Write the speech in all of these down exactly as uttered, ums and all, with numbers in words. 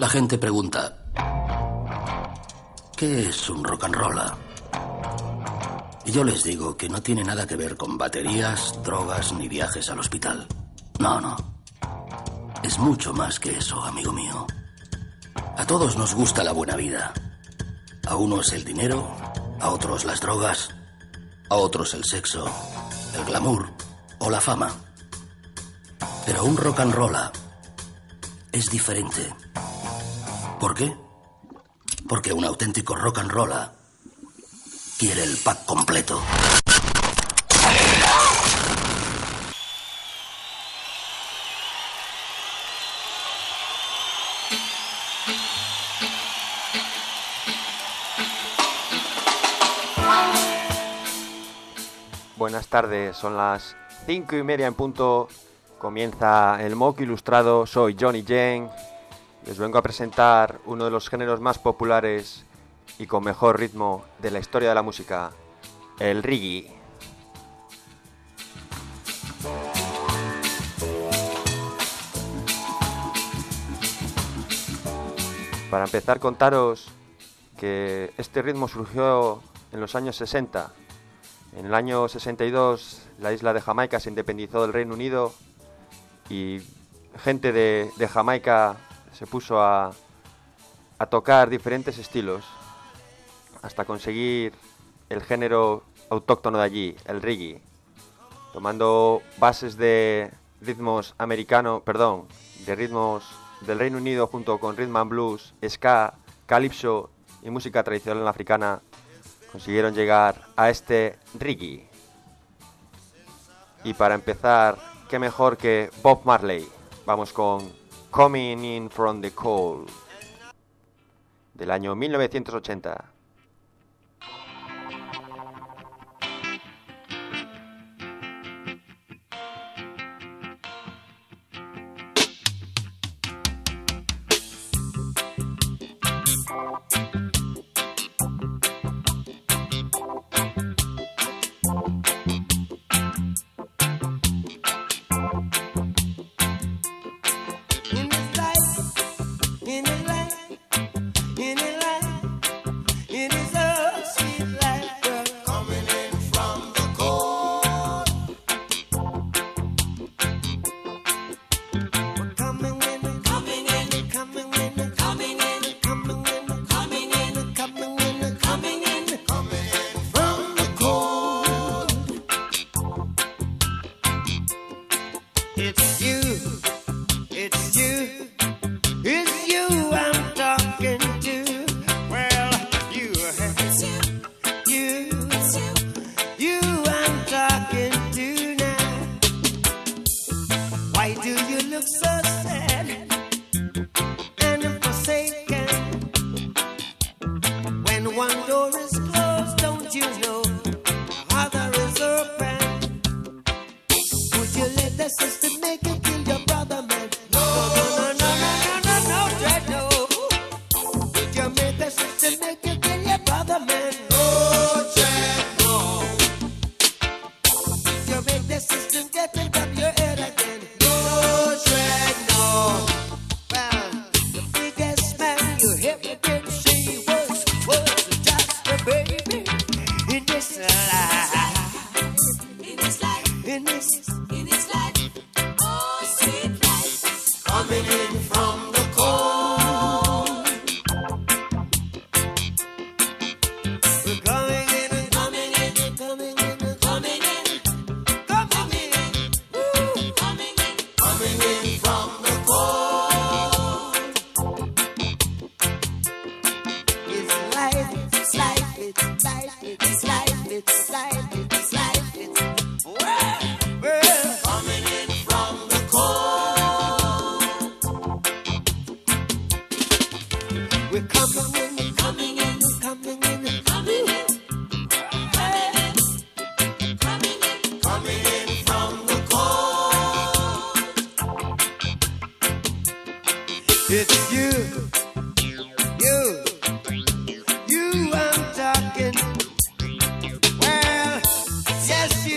La gente pregunta, ¿qué es un rock and roll? Y yo les digo que no tiene nada que ver con baterías, drogas ni viajes al hospital. No, no. Es mucho más que eso, amigo mío. A todos nos gusta la buena vida. A unos el dinero, a otros las drogas, a otros el sexo, el glamour o la fama. Pero un rock and roll es diferente. ¿Por qué? Porque un auténtico rock and roll quiere el pack completo. Buenas tardes, son las cinco y media en punto. Comienza el Mock Ilustrado. Soy Johnny Jen. Les vengo a presentar uno de los géneros más populares y con mejor ritmo de la historia de la música, el reggae. Para empezar, contaros que este ritmo surgió en los años sesenta. En el año sesenta y dos, la isla de Jamaica se independizó del Reino Unido y gente de, de Jamaica se puso a, a tocar diferentes estilos hasta conseguir el género autóctono de allí, el reggae, tomando bases de ritmos americanos, perdón, de ritmos del Reino Unido junto con rhythm and blues, ska, calypso y música tradicional africana. Consiguieron llegar a este reggae. Y para empezar, qué mejor que Bob Marley. Vamos con Coming In From The Cold, del año mil novecientos ochenta. Yes, you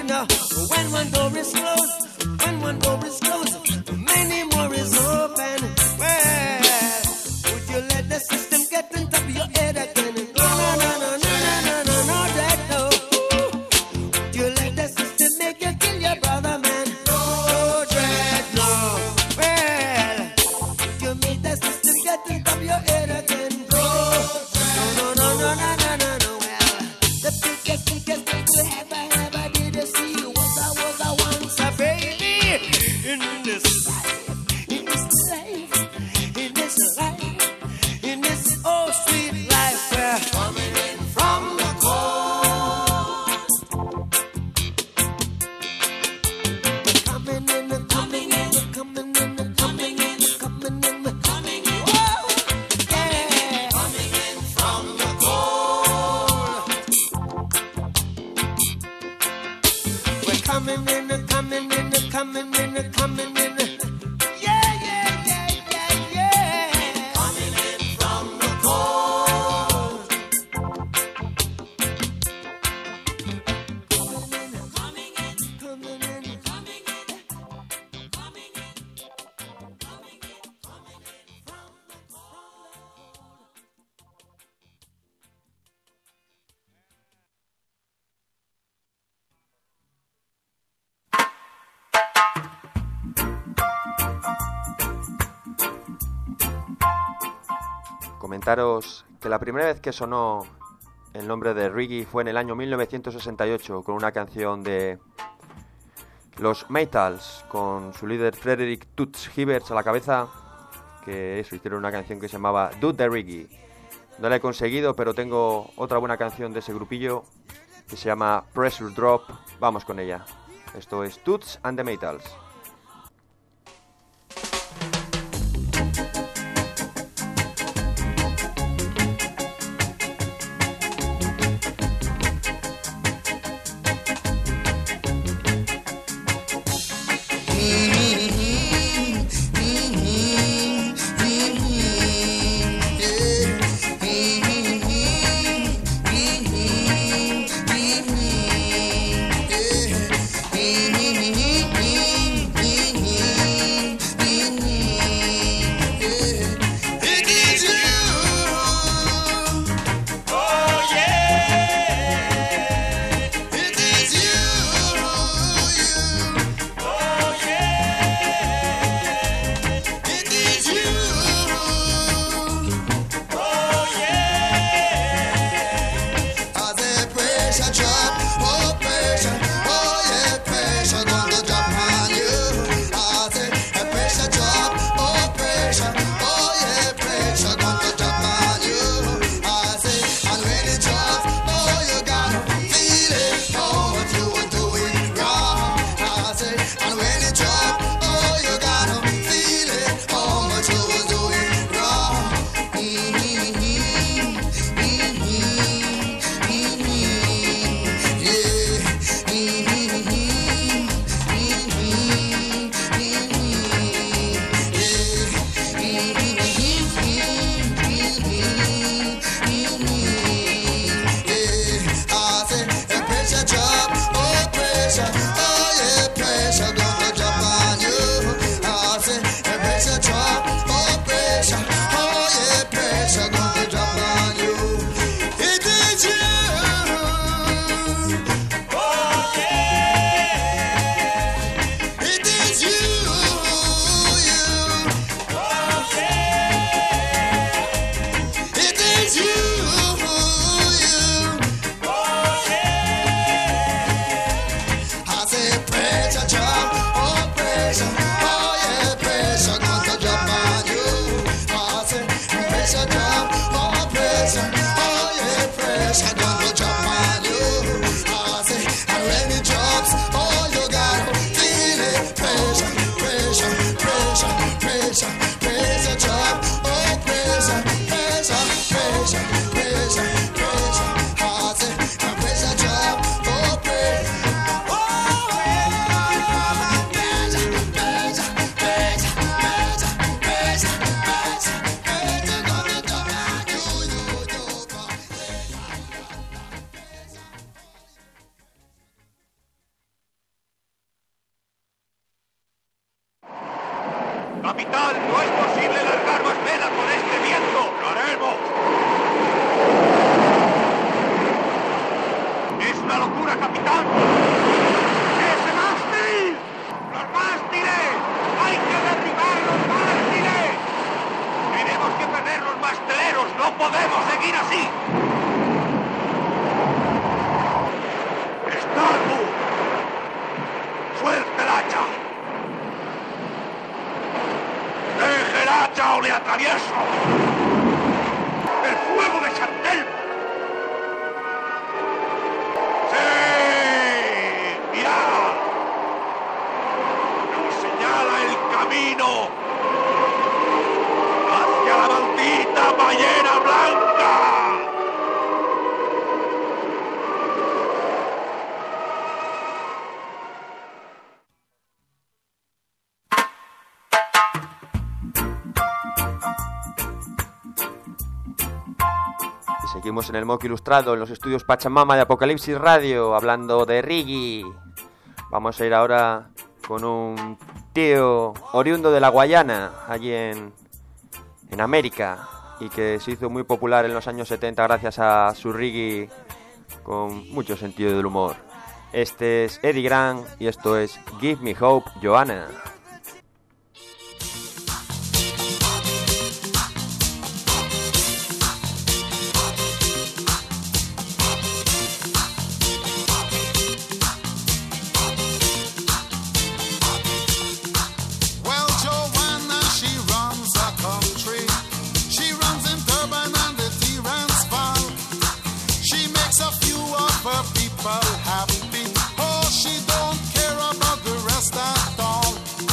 now. When one door is closed, when one door is closed, many more is open. Well, would you let the system get on top of your head again? No, no, no, no, no, no, no, no, no, that no. Would you let the system make you kill your brother, man? No, dread, no. Well, would you make the system get on top of your head again? No, no, no, no, no, no, no, no, no. Well, the biggest, biggest thing you ever, ever did see was I was I once a baby in this life, in this life, in this life, in this oh sweet life. We're coming in from the cold, coming in, coming in, coming in, coming in, coming in, coming in. Whoa, yeah, coming in from the cold. We're coming in, coming in, coming in, coming in. Yeah, yeah, yeah, yeah, yeah. Coming in from the cold. Coming in, coming in, coming in, coming in, coming in, coming in, coming in from the cold. Comentaros que la primera vez que sonó el nombre de reggae fue en el año mil novecientos sesenta y ocho con una canción de los Maytals con su líder Frederick Toots Hibbert a la cabeza, que eso, hicieron una canción que se llamaba Do the Reggae. No la he conseguido, pero tengo otra buena canción de ese grupillo que se llama Pressure Drop. Vamos con ella. Esto es Toots and the Maytals. Mm-hmm. Capitán, no es posible largar más vela con este viento. ¡Lo haremos! ¡Es una locura, capitán! ¡Ese mástil! ¡Los mástiles! ¡Hay que derribar los mástiles! ¡Tenemos que perder los masteleros! ¡No podemos seguir así! ¡Starboard! ¡Suelte el hacha! ¡Deje el hacha o le atravieso! ¡El fuego de Chantel! ¡Sí! ¡Mirad! ¡Nos señala el camino hacia la maldita ballena blanca! Seguimos en el Mock Ilustrado, en los estudios Pachamama de Apocalipsis Radio, hablando de reggae. Vamos a ir ahora con un tío oriundo de la Guayana, allí en, en América, y que se hizo muy popular en los años setenta gracias a su reggae con mucho sentido del humor. Este es Eddie Grant y esto es Give Me Hope, Joanna. Happy. Oh, she don't care about the rest at all.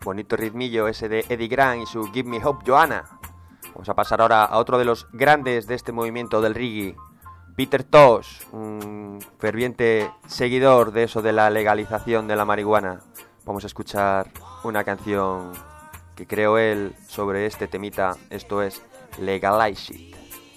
bonito ritmillo ese de Eddie Grant y su Give Me Hope Joanna. Vamos a pasar ahora a otro de los grandes de este movimiento del reggae, Peter Tosh, un ferviente seguidor de eso de la legalización de la marihuana. Vamos a escuchar una canción que creó él sobre este temita, esto es Legalize It.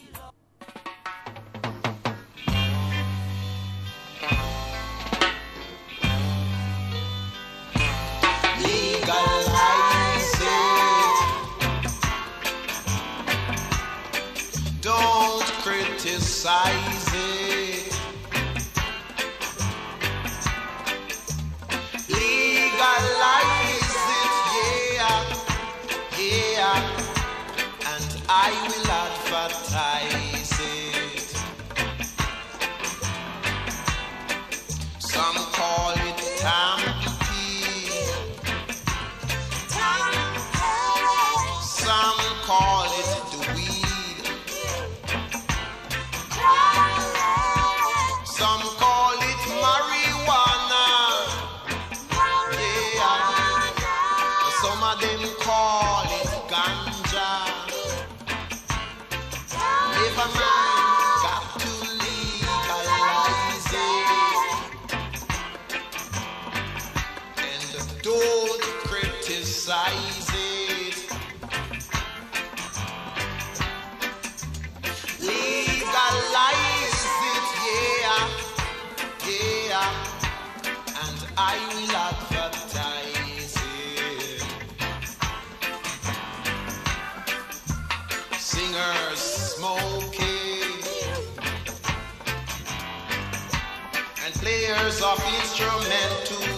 Criticize it. Legalize it, yeah, yeah, and I will advertise it. Some call it tampy, some call it the weed. Some call it marijuana, yeah. Some of them call it ganja. Never mind, got to legalize it, and don't criticize it. Legalize it, yeah, yeah, and I will advertise it. Singers smoking and players of instrument too.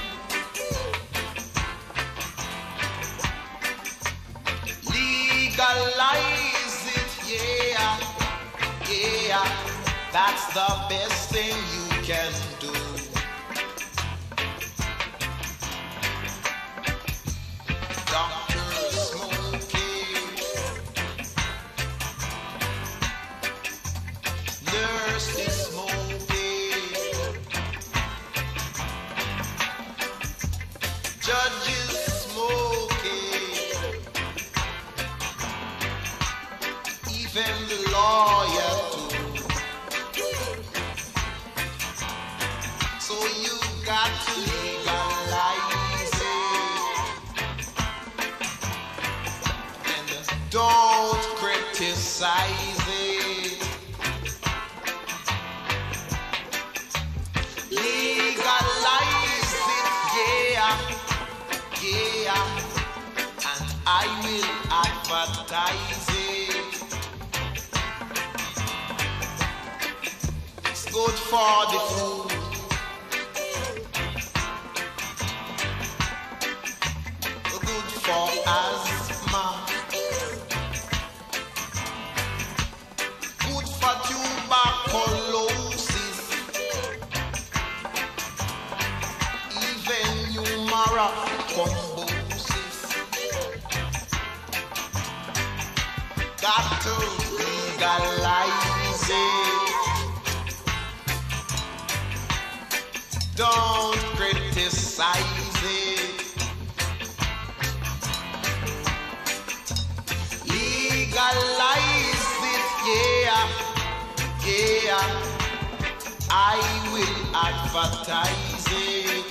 Legalize it, yeah, yeah, that's the best thing you can do. Doctors smoking, nurses smoking, judges smoking, even the lawyer too. So you got to legalize it, and don't criticize it. Legalize it, yeah, yeah, and I will advertise it. It's good for the food, good for asthma, good for tuberculosis, even numerous thrombosis. Got to legalize it. Don't criticize it. Legalize it, yeah, yeah, I will advertise it.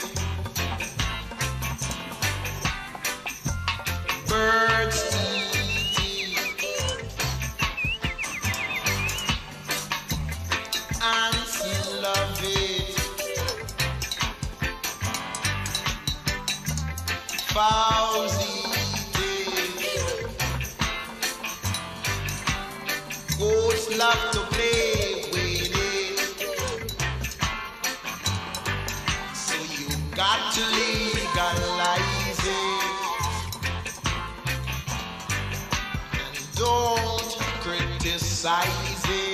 Birds eating, ants love it, fowls eating, goats love to play with it. So you got to legalize it, and don't criticize it.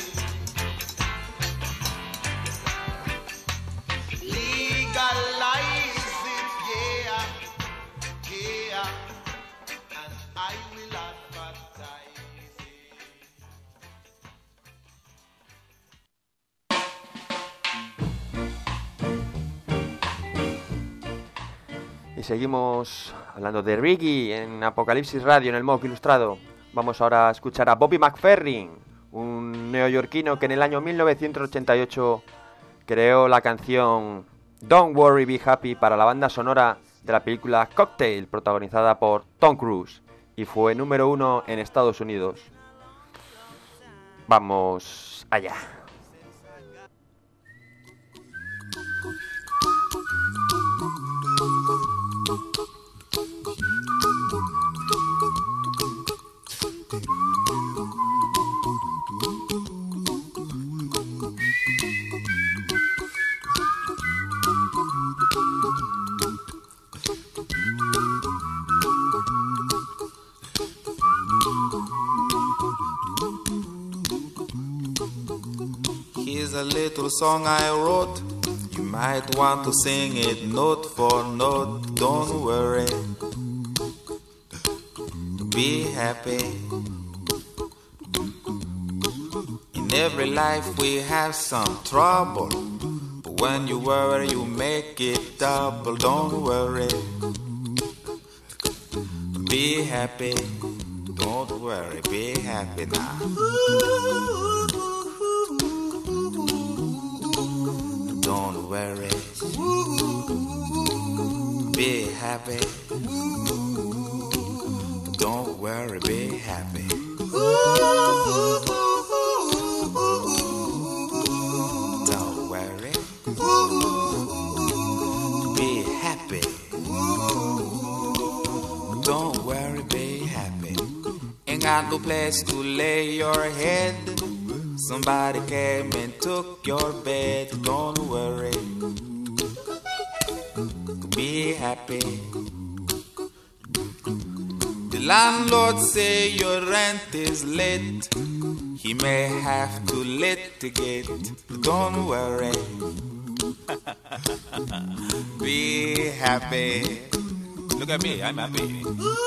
Legalize it, yeah, yeah, and I will advertise it. Y seguimos Hablando de reggae en Apocalipsis Radio, en el Mock Ilustrado, vamos ahora a escuchar a Bobby McFerrin, un neoyorquino que en el año mil novecientos ochenta y ocho creó la canción Don't Worry Be Happy para la banda sonora de la película Cocktail, protagonizada por Tom Cruise, y fue número uno en Estados Unidos. Vamos allá. Here's a little song I wrote. You might want to sing it note for note. Don't worry, be happy. In every life we have some trouble, but when you worry you make it double. Don't worry, be happy. Don't worry, be happy now. Don't worry, be happy. Don't worry, be happy. Don't worry, be happy. Don't worry, be happy. Ain't got no place to lay your head. Somebody came and took your bed. Don't worry, be happy. The landlord say your rent is late. He may have to litigate. Don't worry, be happy. Look at me, I'm happy.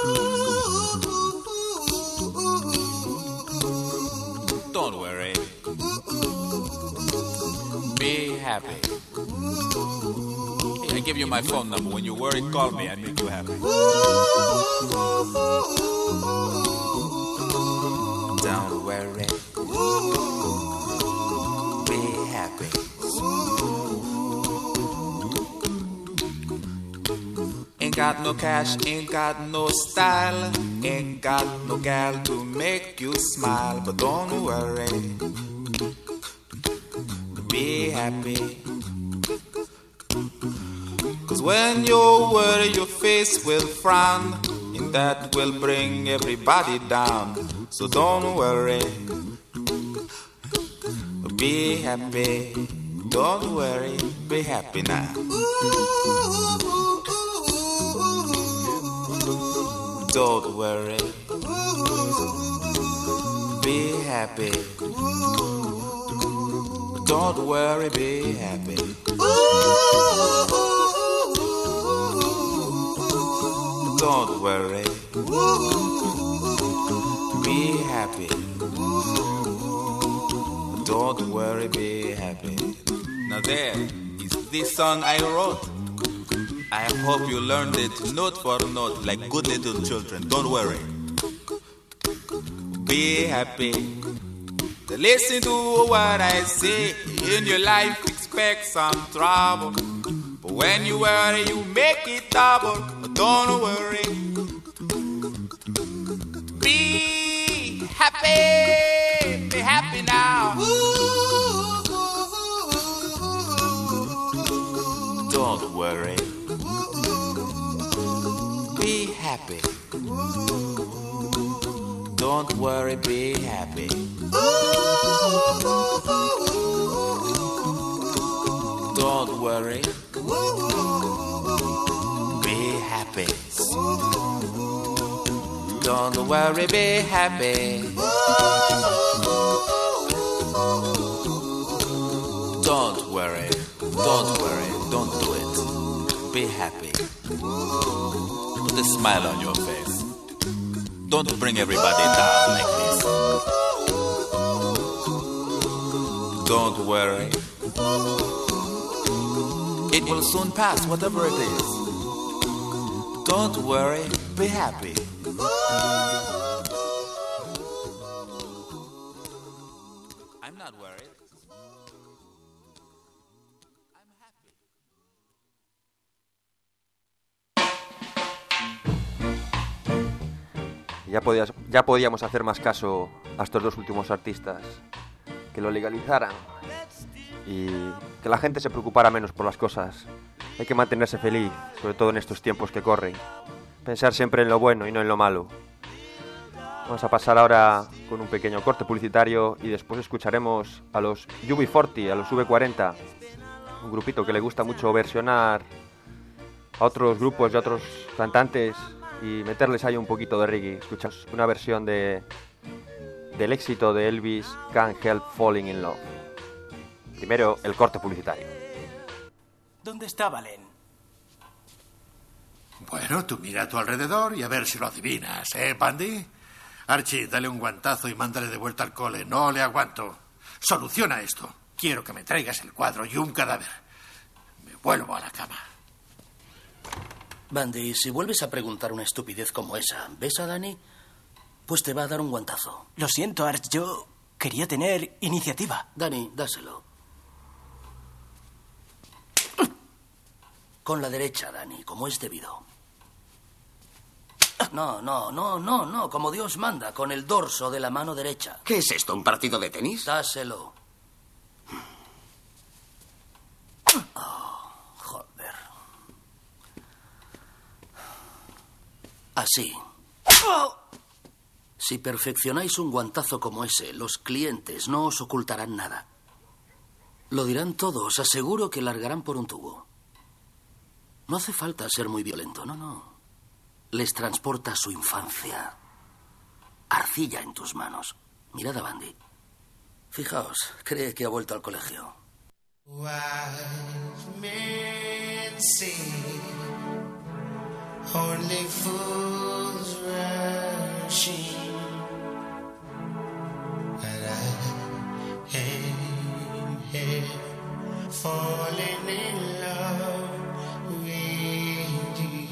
Don't worry, be happy. Hey, I give you my phone number. When you worry, call me. I make you happy. Don't worry, be happy. Ain't got no cash, ain't got no style, ain't got no gal to make you smile. But don't worry, be happy. Cause when you worry your face will frown, and that will bring everybody down. So don't worry, be happy. Don't worry, be happy now. Don't worry, be happy. Don't worry, be happy. Don't worry, be happy. Don't worry, be happy. Now there is this song I wrote. I hope you learned it note for note like good little children. Don't worry, be happy. Listen to what I say. In your life expect some trouble, but when you worry you make it double. But don't worry, be happy. Be happy now. Don't worry, be happy. Don't worry, be happy. Don't worry, be happy. Don't worry, be happy. Don't worry, don't worry, don't do it. Be happy. Put a smile on your face. Don't bring everybody down like this. Don't worry, it will soon pass, whatever it is. Don't worry, be happy. I'm not worried. I'm happy. Ya, podías, ya podíamos hacer más caso a estos dos últimos artistas, que lo legalizaran y que la gente se preocupara menos por las cosas. Hay que mantenerse feliz, sobre todo en estos tiempos que corren. Pensar siempre en lo bueno y no en lo malo. Vamos a pasar ahora con un pequeño corte publicitario y después escucharemos a los U B cuarenta, a los V cuarenta, un grupito que le gusta mucho versionar a otros grupos y a otros cantantes y meterles ahí un poquito de reggae. Escuchamos una versión de del éxito de Elvis, Can't Help Falling in Love. Primero, el corte publicitario. ¿Dónde está Valen? Bueno, tú mira a tu alrededor y a ver si lo adivinas, ¿eh, Bandy? Archie, dale un guantazo y mándale de vuelta al cole. No le aguanto. Soluciona esto. Quiero que me traigas el cuadro y un cadáver. Me vuelvo a la cama. Bandy, si vuelves a preguntar una estupidez como esa, ¿ves a Danny? Pues te va a dar un guantazo. Lo siento, Arch, yo quería tener iniciativa. Danny, dáselo. Con la derecha, Danny, como es debido. No, no, no, no, no, como Dios manda, con el dorso de la mano derecha. ¿Qué es esto, un partido de tenis? Dáselo. Oh, joder. Así. Si perfeccionáis un guantazo como ese, los clientes no os ocultarán nada. Lo dirán todo, os aseguro que largarán por un tubo. No hace falta ser muy violento, no, no. Les transporta a su infancia. Arcilla en tus manos. Mirad a Bandy. Fijaos, cree que ha vuelto al colegio. Wise men say only fools rushing, and I am here falling in love with you.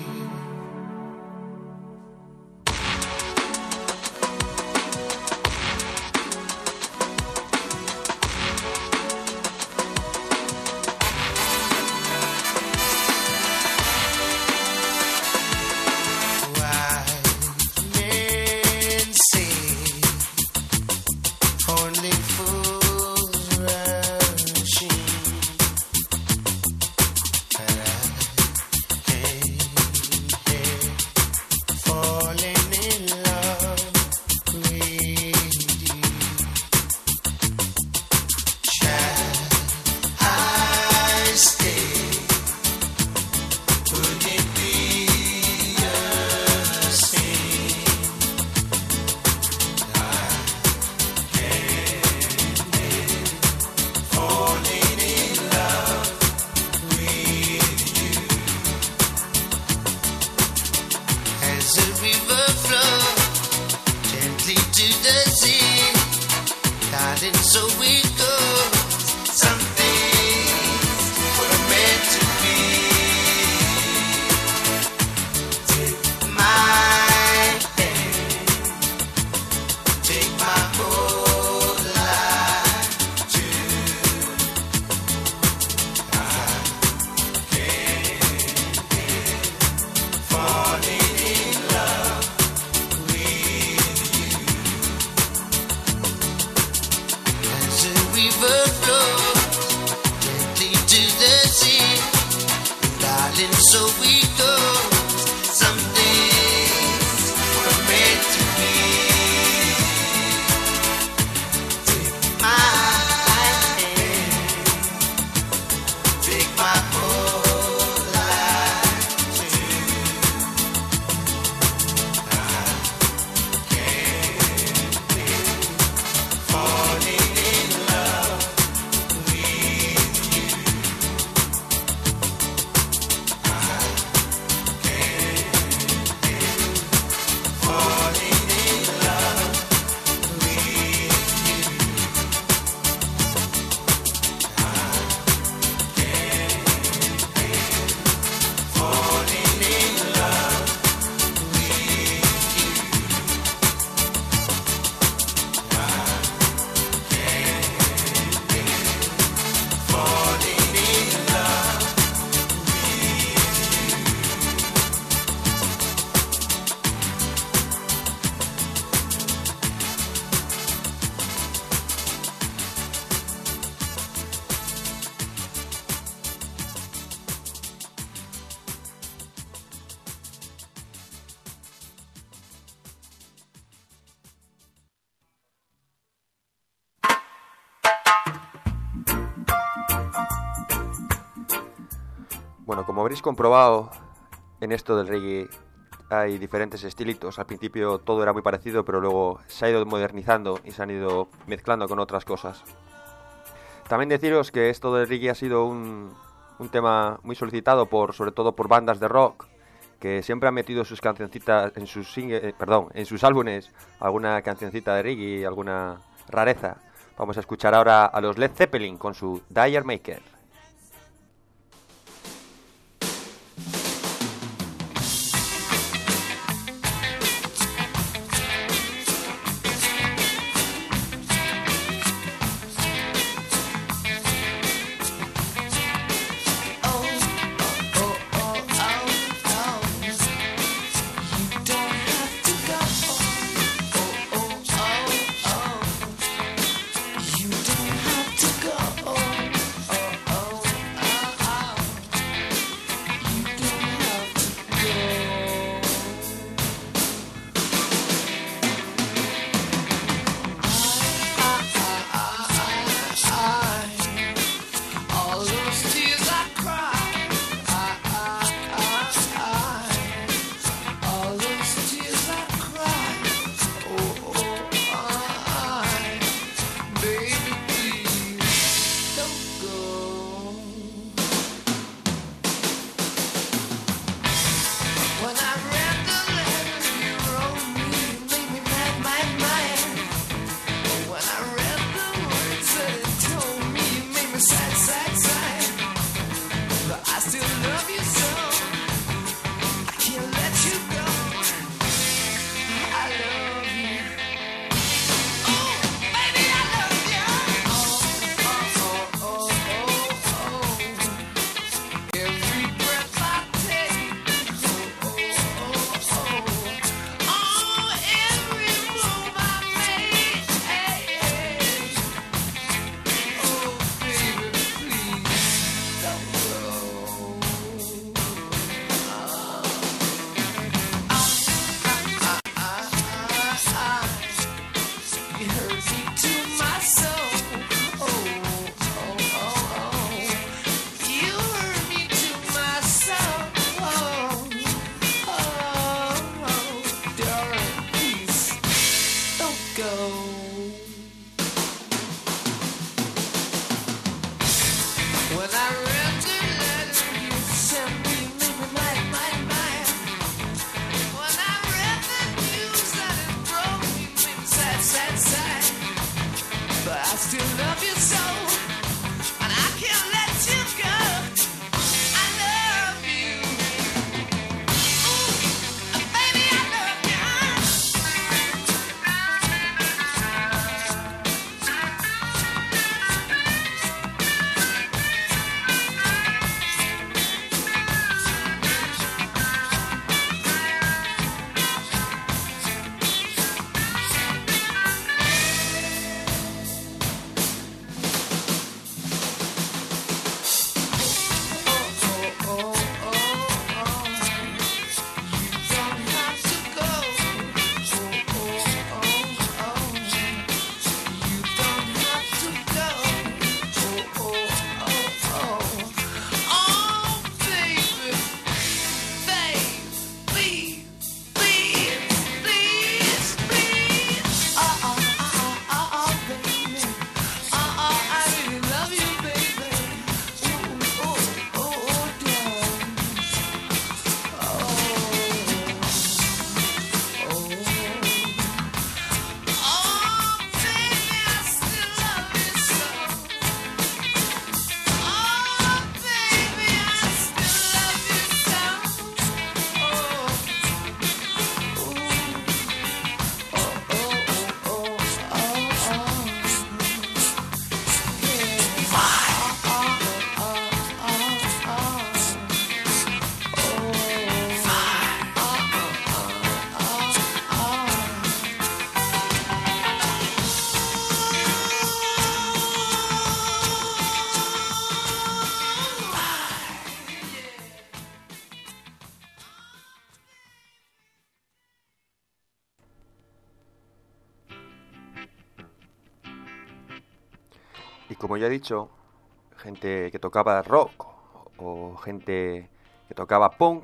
Bueno, como habréis comprobado, en esto del reggae hay diferentes estilitos. Al principio todo era muy parecido, pero luego se ha ido modernizando y se han ido mezclando con otras cosas. También deciros que esto del reggae ha sido un, un tema muy solicitado por, sobre todo por bandas de rock, que siempre han metido sus cancioncitas en sus single, eh, perdón, en sus álbumes, alguna cancioncita de reggae, alguna rareza. Vamos a escuchar ahora a los Led Zeppelin con su D'yer Mak'er. Y como ya he dicho, gente que tocaba rock o gente que tocaba punk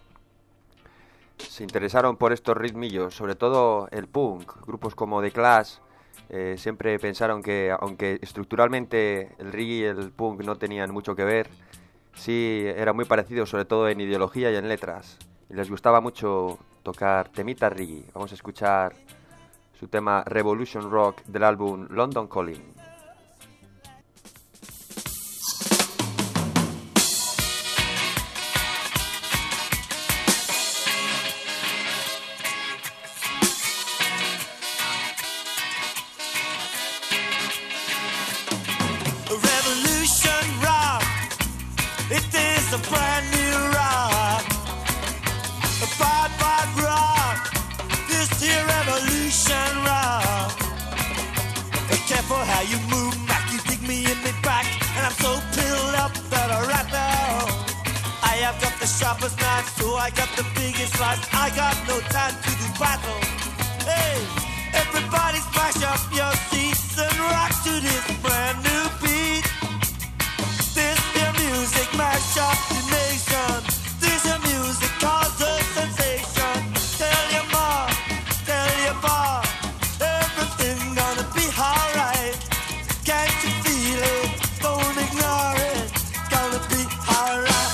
se interesaron por estos ritmillos, sobre todo el punk. Grupos como The Clash eh, siempre pensaron que, aunque estructuralmente el reggae y el punk no tenían mucho que ver, sí eran muy parecidos, sobre todo en ideología y en letras. Y les gustaba mucho tocar temita reggae. Vamos a escuchar su tema Revolution Rock del álbum London Calling. A brand new rock, a bad, bad rock, this here revolution rock. Be careful how you move, Mac, you dig me in the back, and I'm so pilled up that I right now. I have got the sharpest knife, so I got the biggest slice. I got no time to do battle. Hey, everybody smash up your seats and rock to this brand new beat. This here music mash up the nation. This here music causes a sensation. Tell your mom, tell your pa, everything gonna be alright. Can't you feel it? Don't ignore it. Gonna be alright.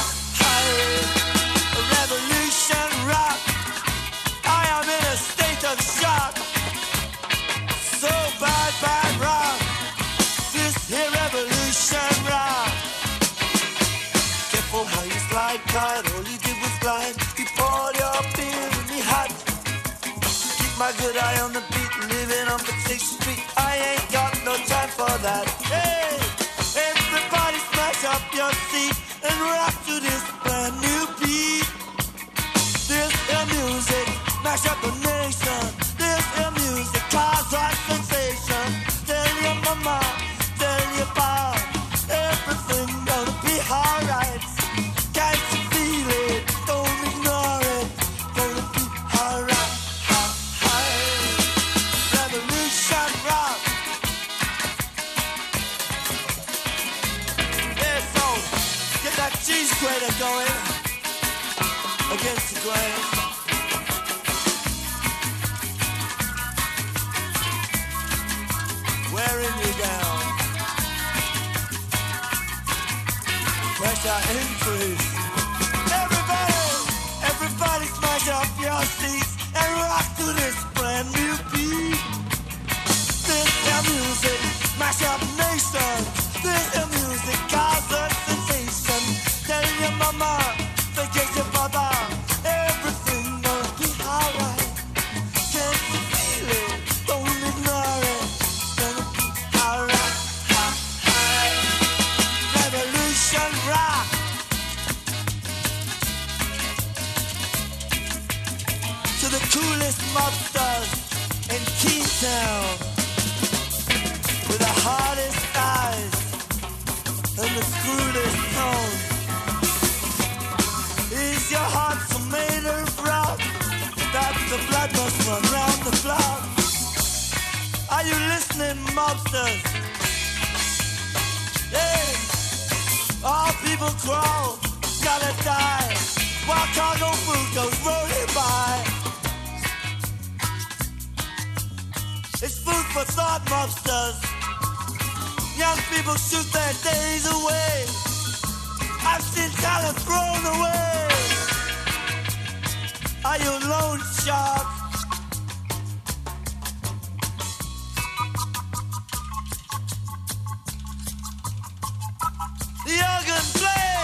A revolution rock. I am in a state of shock. So bad, bad rock. This here revolution rock. Careful how you slide, tight. All you did was glide. You poured your beer in me hot. Keep my good eye on the beat, living on the sixth street. I ain't got no time for that. Hey, everybody smash up your seat and rock to this brand new beat. This here music mash up the nation. This here music cause a sensation. Tell your mama, tell your pa, everything gonna be alright. Can't you feel it? Don't ignore it. Gonna be alright. Revolution rock. Yeah, so get that cheese grater going against the grain. Wearing you down. Pressure increase. Everybody, everybody smash up your seats and rock to this brand new beat. This here music smash up nation. This here music cause a sensation. Tell your mama, forget your papa, everything gonna be alright. Can't you feel it? Don't ignore it. Gonna be alright. Revolution rock. To the coolest mobsters in Keytown, with the hardest eyes and the cruelest tone. Is your heart so made of rock that the blood must run round the block? Are you listening, mobsters? Hey, all people crawl, gotta die, while cargo food goes rolling by. It's food for thought, mobsters. Young people shoot their days away. I've seen talent thrown away. Are you loan shark? The organ play,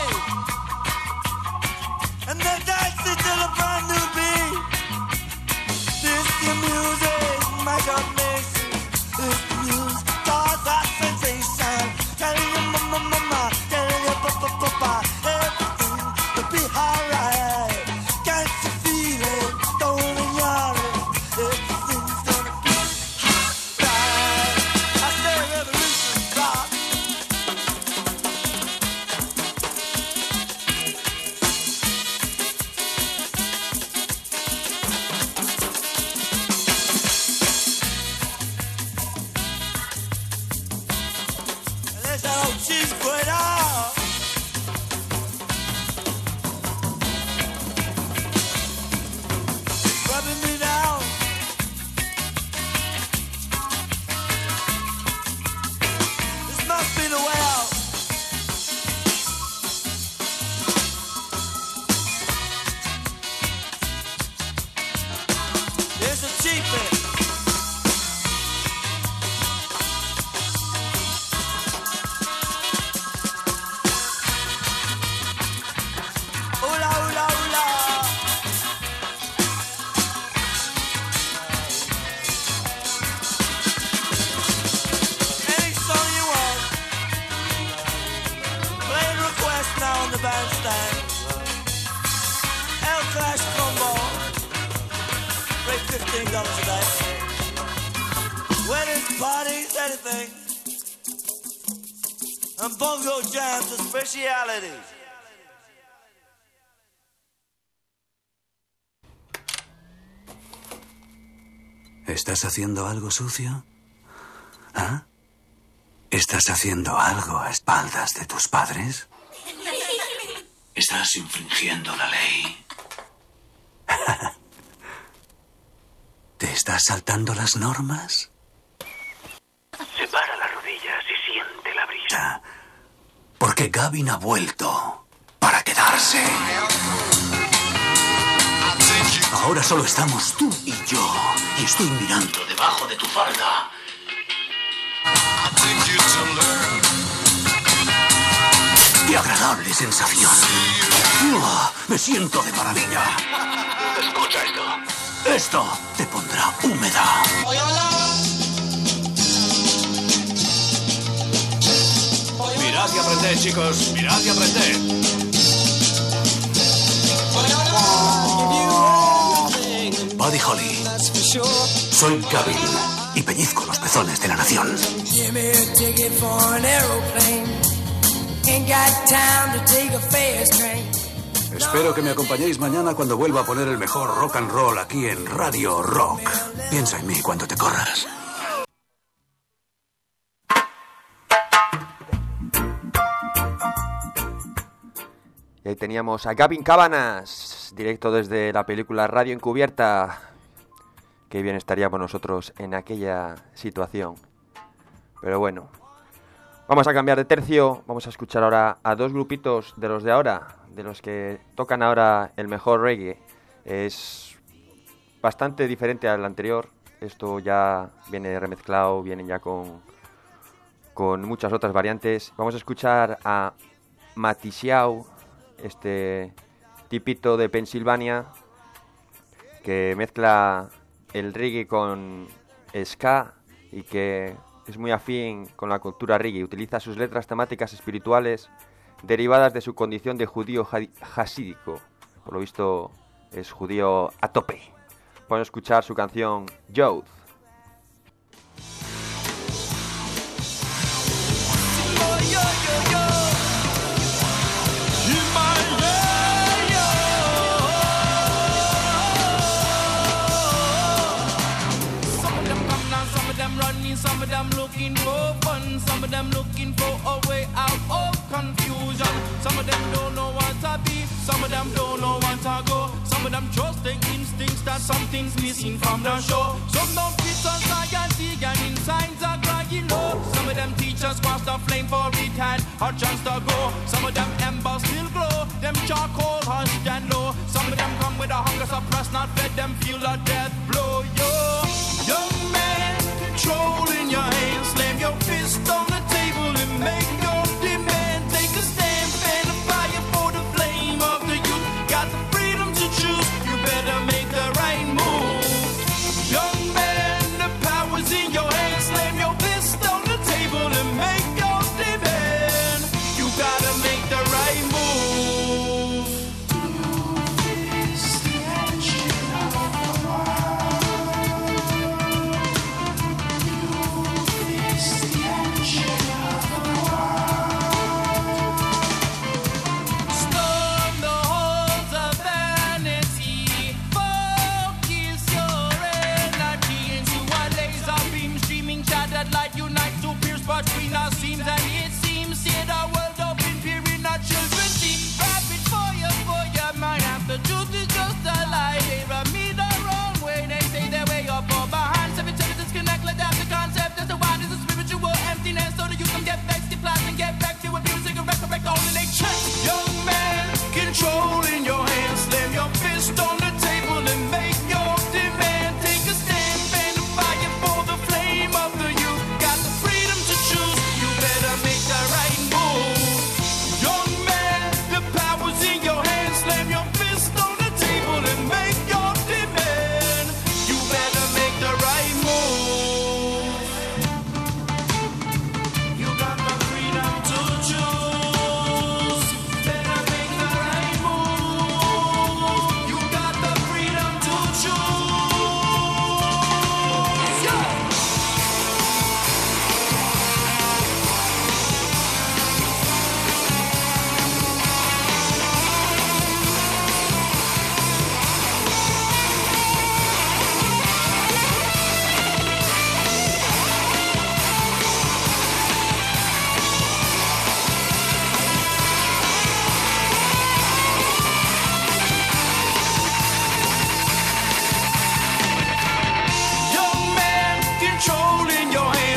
and they're dancing to the brand new beat. This your music, my God nation. This music cause that sensation. Tell your mama, mama, tell your papa, papa, everything will be alright. Can't you feel it? Don't ignore it. Everything's gonna be alright. I say revolution rock. everything. And bongo jams a speciality. ¿Estás haciendo algo sucio? ¿Ah? ¿Estás haciendo algo a espaldas de tus padres? ¿Estás infringiendo la ley? ¿Te estás saltando las normas? Separa las rodillas y siente la brisa. Porque Gavin ha vuelto para quedarse. Ahora solo estamos tú y yo. Y estoy mirando debajo de tu falda. ¡Qué agradable sensación! ¡Oh, me siento de maravilla! Escucha esto. Esto te pondrá húmeda. Mirad y aprended, chicos. Mirad y aprended. Buddy Holly. Soy Gavin y pellizco los pezones de la nación. Espero que me acompañéis mañana cuando vuelva a poner el mejor rock and roll aquí en Radio Rock. Piensa en mí cuando te corras. Y ahí teníamos a Gavin Cabanas, directo desde la película Radio Encubierta. Qué bien estaríamos nosotros en aquella situación. Pero bueno, vamos a cambiar de tercio. Vamos a escuchar ahora a dos grupitos de los de ahora, de los que tocan ahora el mejor reggae. Es bastante diferente al anterior. Esto ya viene remezclado, vienen ya con, con muchas otras variantes. Vamos a escuchar a Matty Xiao, este tipito de Pensilvania que mezcla el reggae con ska y que es muy afín con la cultura reggae. Utiliza sus letras temáticas espirituales derivadas de su condición de judío hasídico. Por lo visto es judío a tope. Vamos a escuchar su canción Youth. Some of them looking for fun, some of them looking for a way out of confusion. Some of them don't know what to be, some of them don't know what to go. Some of them trust their instincts that something's missing from the show. Some don't fit society and in signs are crying low. Some of them teachers cross the flame for it had a chance to go. Some of them embers still glow, them charcoal hushed and low. Some of them come with a hunger suppressed, not fed, them feel a death blow. Yo, young man, control in your hands, slam your fist on the table and make your demand. Take a stand, fan the fire for the flame of the youth. Got the freedom to choose, you better make the right move. Young man, the power's in your hands, slam your fist on the table and make your demand. You gotta make the right move. It's the engine of the world. Between our seams and it seems see the world up in fear in our children see rapid fire for your mind after truth is just a lie. They run me the wrong way, they say their way up or behind. Seven to disconnect, like that's the concept. That's the why there's a spiritual emptiness. So that you can get back to class and get back to abusing and resurrect all in their chest. Young man, control in your hands, slam your fist on the table and make your demand. Take a stand, fan the fire for the flame of the youth. Got the freedom to choose, you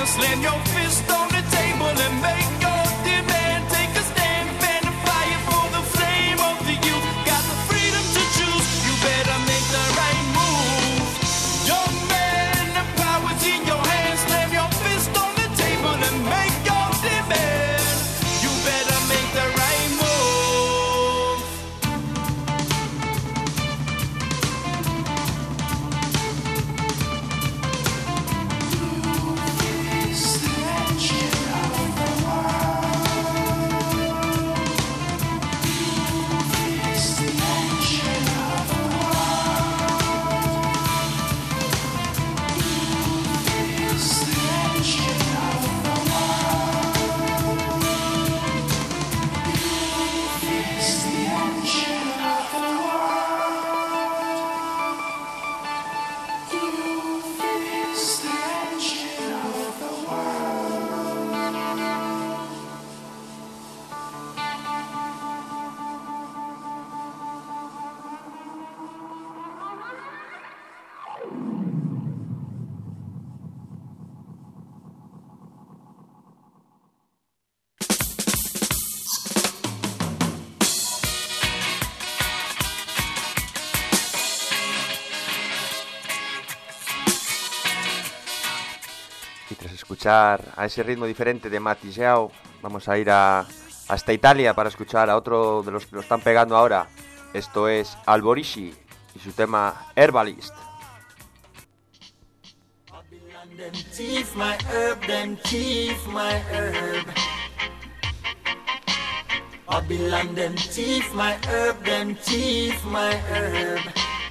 slam your fist on the table and make your demand. Take a stand, fan the fire for the flame of the youth. Got the freedom to choose, you better make the right move. Young man, the power's in your hands. Slam your fist on the table and make your demand. You better make the right move. Escuchar a ese ritmo diferente de Matti Xiao, vamos a ir a, hasta Italia para escuchar a otro de los que lo están pegando ahora. Esto es Alborici y su tema Herbalist. Them thief my herb, them thief my herb. Babylon, them thief my herb, them thief my herb.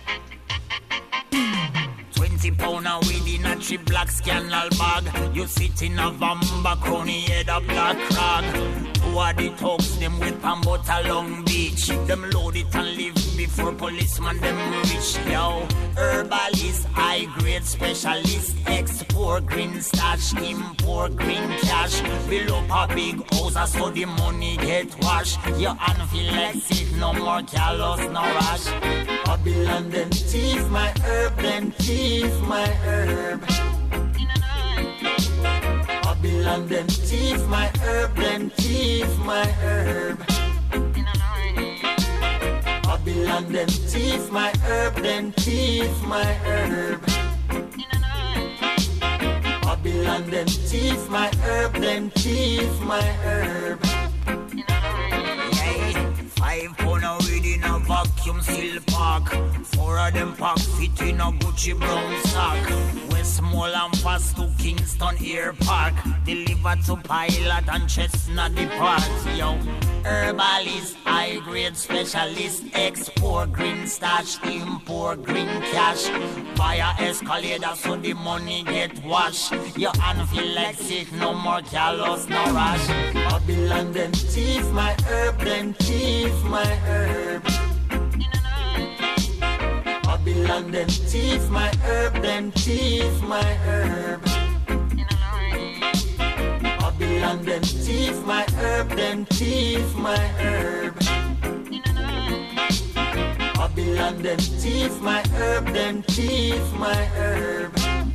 Twenty pound a weed in a three black scandal bag. You sit in a vamba crony head a black rag. Who are the thugs, them with Pambota Long Beach. Them load it and leave before policeman them reach. Yo, herbalist, high grade specialist. Export green stash, import green cash. Build up a big house so the money get washed. Your hand feel like sick, no more callous, no rush. Babylon, them thief my herb, them thief my herb. Babylon, them thief my herb, them thief my herb. Babylon, them thief my herb, them thief my herb. Babylon, them thief my herb, them thief my herb. Five pound of weed in a vacuum seal pack. Four of them pack fit in a Gucci brown sack. Westmall and fast to Kingston Air Park. Deliver to Pilot and Chestnut Depart. Yo, herbalist, high grade specialist. Export green stash, import green cash. Buy a escalator so the money get washed. Your hand feel like sick, no more callous, no rush. Babylon, them thief my herb, them thief my herb. Babylon, them thief my herb, them thief my herb. Babylon, them thief my herb, them thief my herb. Babylon, them thief my herb, them thief my herb.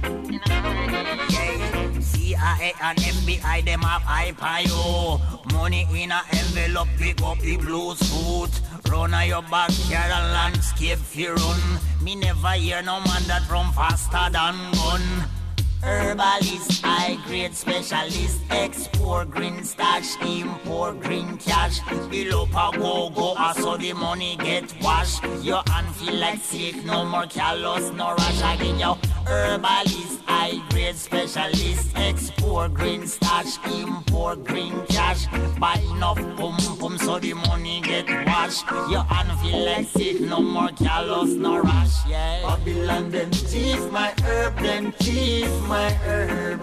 C I A and F B I, them have high pio. Money in a envelope, pick up the blue suit. Run a your backyard and landscape fi run. Me never hear no man that run faster than gun. Herbalist, high grade specialist. Export green stash, import green cash. Below pa go go, so the money get washed. Your hand feel like sick, no more callous, no rush again. Yo, herbalist, high grade specialist. Export green stash, import green cash. Buy enough pum pum so the money get washed. Your hand feel like sick, no more callous, no rush. Yeah. Babylon, them thief my herb, them thief my my herb.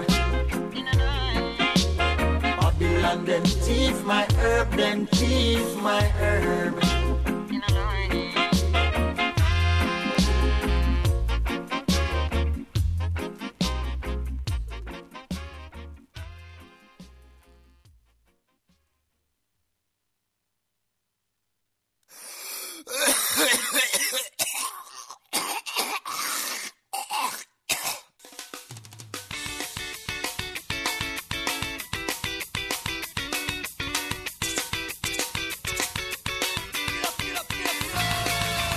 Babylon, them thief my herb, them thief my herb.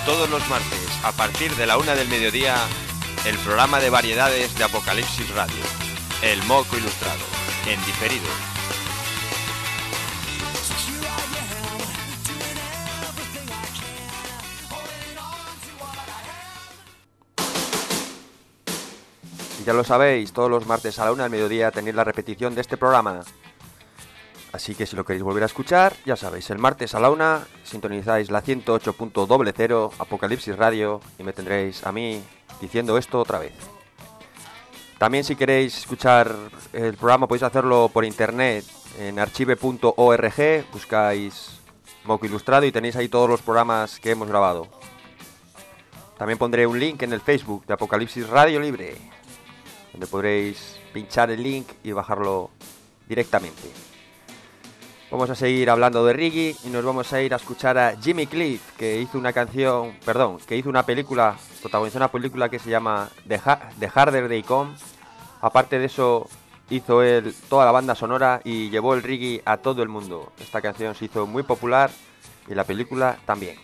todos los martes, a partir de la una del mediodía, el programa de variedades de Apocalipsis Radio, El Moco Ilustrado, en diferido. Ya lo sabéis, todos los martes a la una del mediodía tenéis la repetición de este programa. Así que si lo queréis volver a escuchar, ya sabéis, el martes a la una sintonizáis la ciento ocho punto cero Apocalipsis Radio y me tendréis a mí diciendo esto otra vez. También si queréis escuchar el programa podéis hacerlo por internet en archive punto org, buscáis Moco Ilustrado y tenéis ahí todos los programas que hemos grabado. También pondré un link en el Facebook de Apocalipsis Radio Libre, donde podréis pinchar el link y bajarlo directamente. Vamos a seguir hablando de reggae y nos vamos a ir a escuchar a Jimmy Cliff, que hizo una canción, perdón, que hizo una película, protagonizó una película que se llama The, ha- The Harder They Come. Aparte de eso, hizo él toda la banda sonora y llevó el reggae a todo el mundo. Esta canción se hizo muy popular y la película también.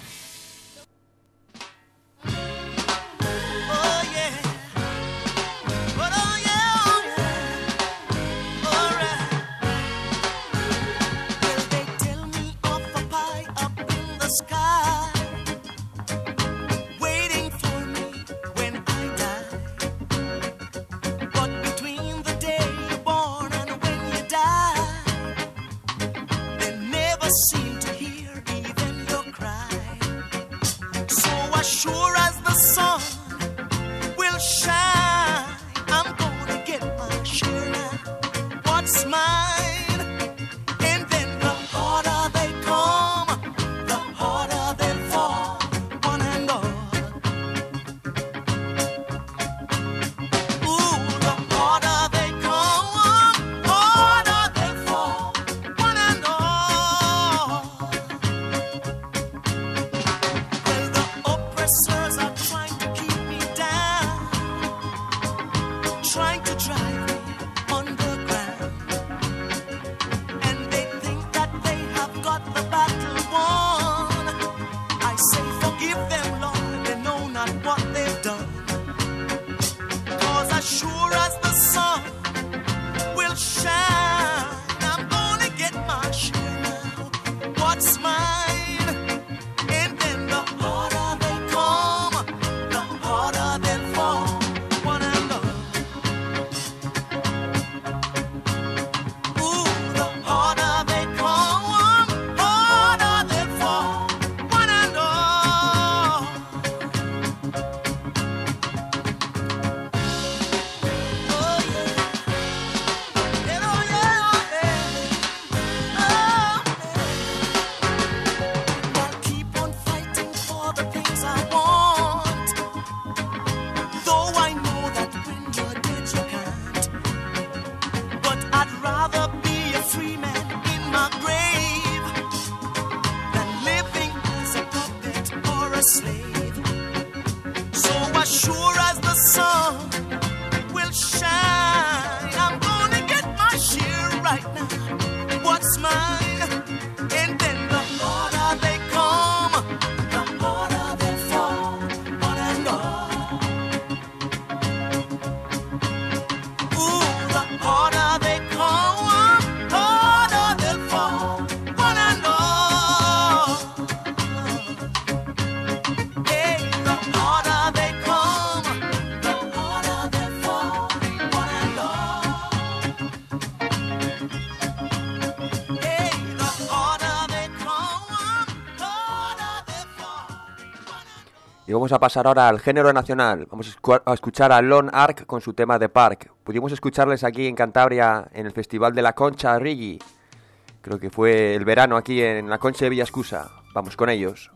Y vamos a pasar ahora al género nacional. Vamos a escuchar a Lone Ark con su tema de Park. Pudimos escucharles aquí en Cantabria en el Festival de la Concha Reggae. Creo que fue el verano aquí en la Concha de Villascusa. Vamos con ellos.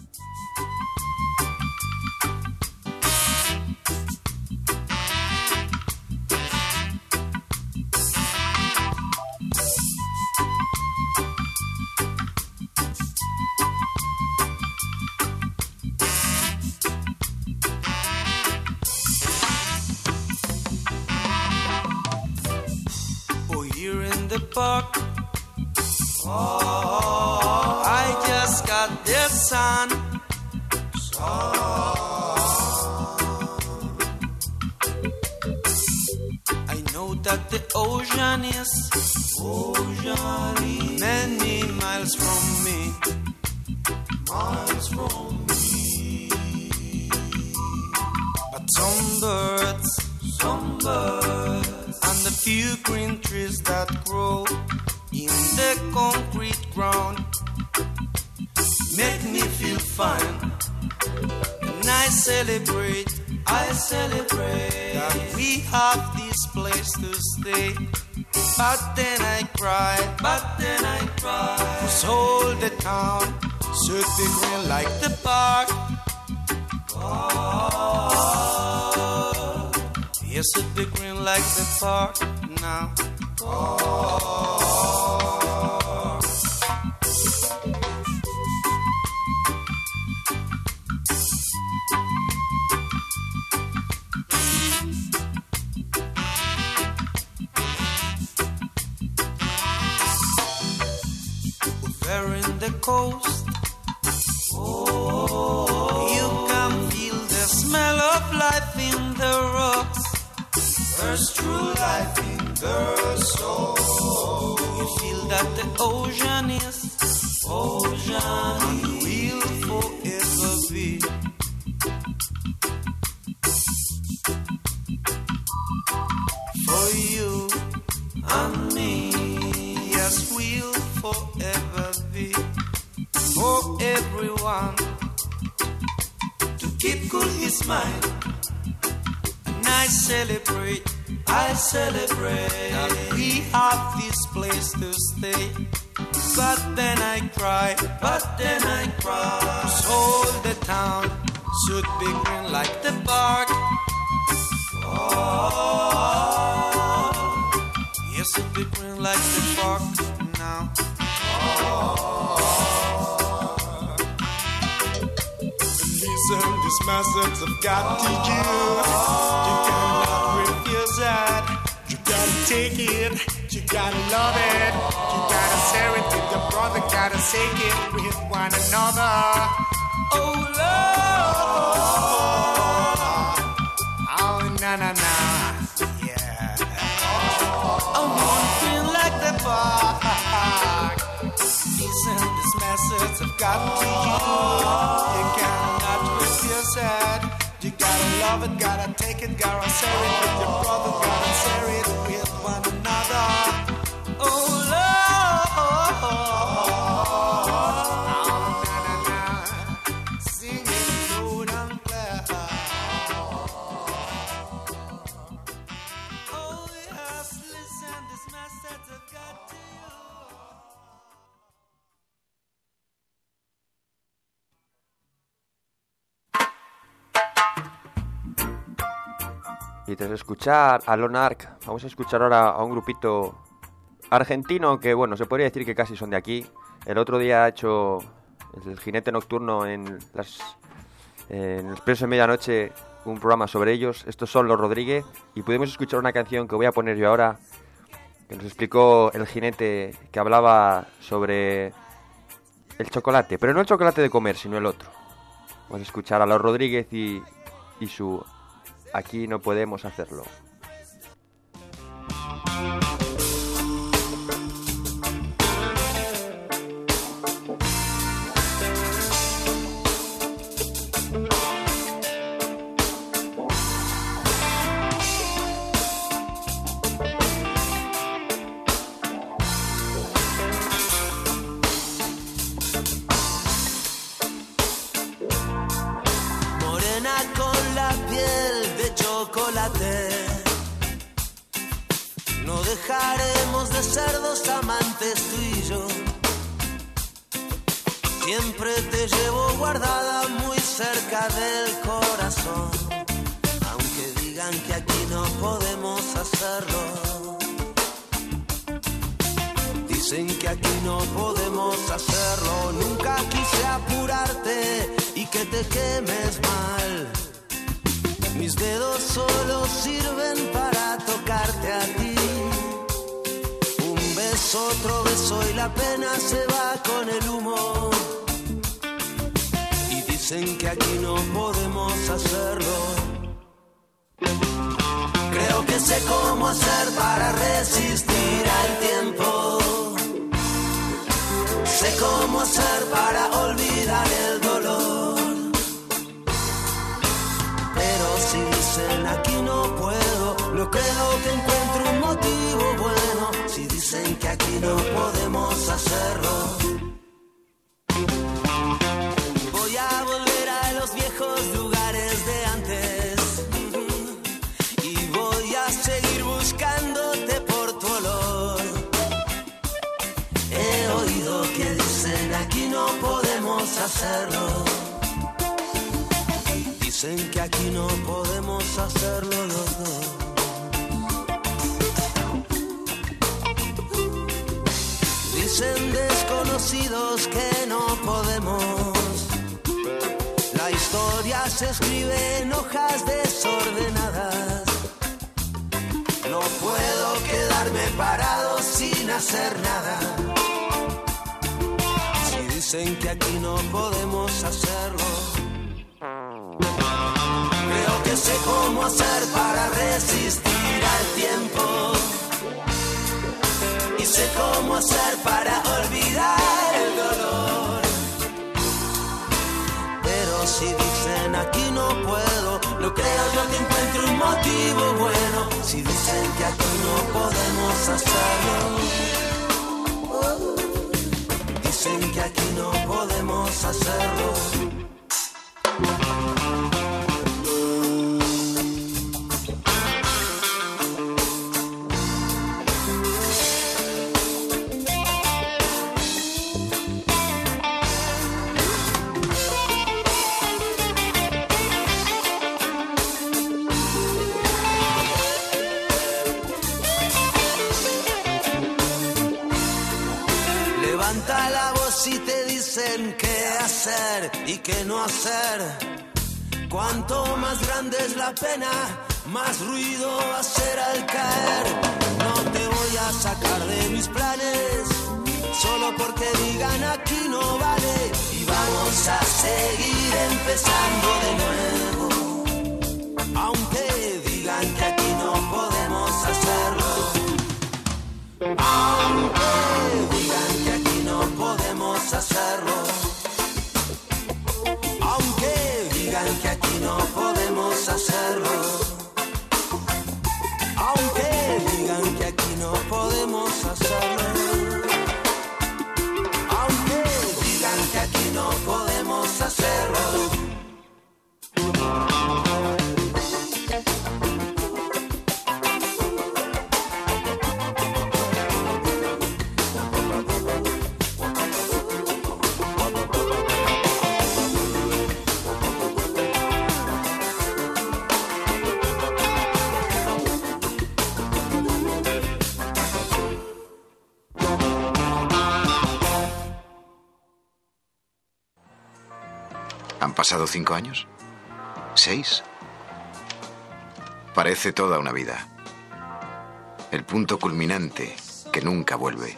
Park. Oh, I just got this sun, know that the ocean is, ocean is many miles from me, miles from me. But some birds, some birds, and the few green trees that grow in the concrete ground make me feel fine. And I celebrate, I celebrate that we have this place to stay. But then I cry, but then I cry, 'cause all the town should be green like the park. Oh, yes, it be green like the park now. Oh. We're in the coast. Oh, you can feel the smell of life in the rocks. There's true life in the soul. You feel that the ocean is, ocean and will forever be. For you and me, yes, we'll forever be. For everyone to keep cool his mind. And I celebrate, I celebrate that we have this place to stay. But then I cry, but then I cry, 'cause all the town should be green like the park. Oh, yes, it be green like the park now. Oh, listen, this message I've got to you. You cannot refuse it. You gotta take it. You gotta love it. You gotta share it with your brother. Gotta shake it with one another. Oh, love. Oh, na na na. Yeah. I want to feel like the park. Listen, this message I've got to you. You cannot refuse it. You gotta love it, gotta take it, gotta share it with your brother, gotta share it with one another. Oh, love. Oh, na, na, na. Sing it loud and clear. Oh, yes, listen, this message I've got to you. Y tras escuchar a Lone Ark, vamos a escuchar ahora a un grupito argentino que, bueno, se podría decir que casi son de aquí. El otro día ha hecho el Jinete Nocturno en las en el Expreso de Medianoche un programa sobre ellos. Estos son Los Rodríguez y pudimos escuchar una canción que voy a poner yo ahora, que nos explicó el jinete, que hablaba sobre el chocolate, pero no el chocolate de comer, sino el otro. Vamos a escuchar a Los Rodríguez y, y su Aquí no podemos hacerlo. No dejaremos de ser dos amantes tú y yo. Siempre te llevo guardada muy cerca del corazón, aunque digan que aquí no podemos hacerlo. Dicen que aquí no podemos hacerlo. Nunca quise apurarte y que te quemes mal. Mis dedos solo sirven para tocarte a ti. Un beso, otro beso y la pena se va con el humo. Y dicen que aquí no podemos hacerlo. Creo que sé cómo hacer para resistir al tiempo. Sé cómo hacer para olvidar el dolor. Pero si dicen aquí no puedo, no creo que encuentre un motivo bueno. Si dicen que aquí no podemos hacerlo, voy a volver a los viejos lugares de antes y voy a seguir buscándote por tu olor. He oído que dicen aquí no podemos hacerlo. Dicen que aquí no podemos hacerlo los dos. Dicen desconocidos que no podemos. La historia se escribe en hojas desordenadas. No puedo quedarme parado sin hacer nada. Si dicen que aquí no podemos hacerlo, creo que sé cómo hacer para resistir al tiempo. Y sé cómo hacer para olvidar el dolor. Pero si dicen aquí no puedo, no creo yo que encuentre un motivo bueno. Si dicen que aquí no podemos hacerlo, dicen que aquí no podemos hacerlo. Levanta la voz si te dicen qué hacer y qué no hacer. Cuanto más grande es la pena, más ruido va a hacer al caer. No te voy a sacar de mis planes solo porque digan aquí no vale. Y vamos a seguir empezando de nuevo, aunque digan que aquí no podemos hacerlo. Aunque digan que aquí no podemos hacerlo. Aunque digan que aquí no podemos hacerlo. Aunque digan que aquí no podemos hacerlo. Aunque digan que aquí no podemos hacerlo. ¿Han pasado cinco años? ¿Seis? Parece toda una vida. El punto culminante que nunca vuelve.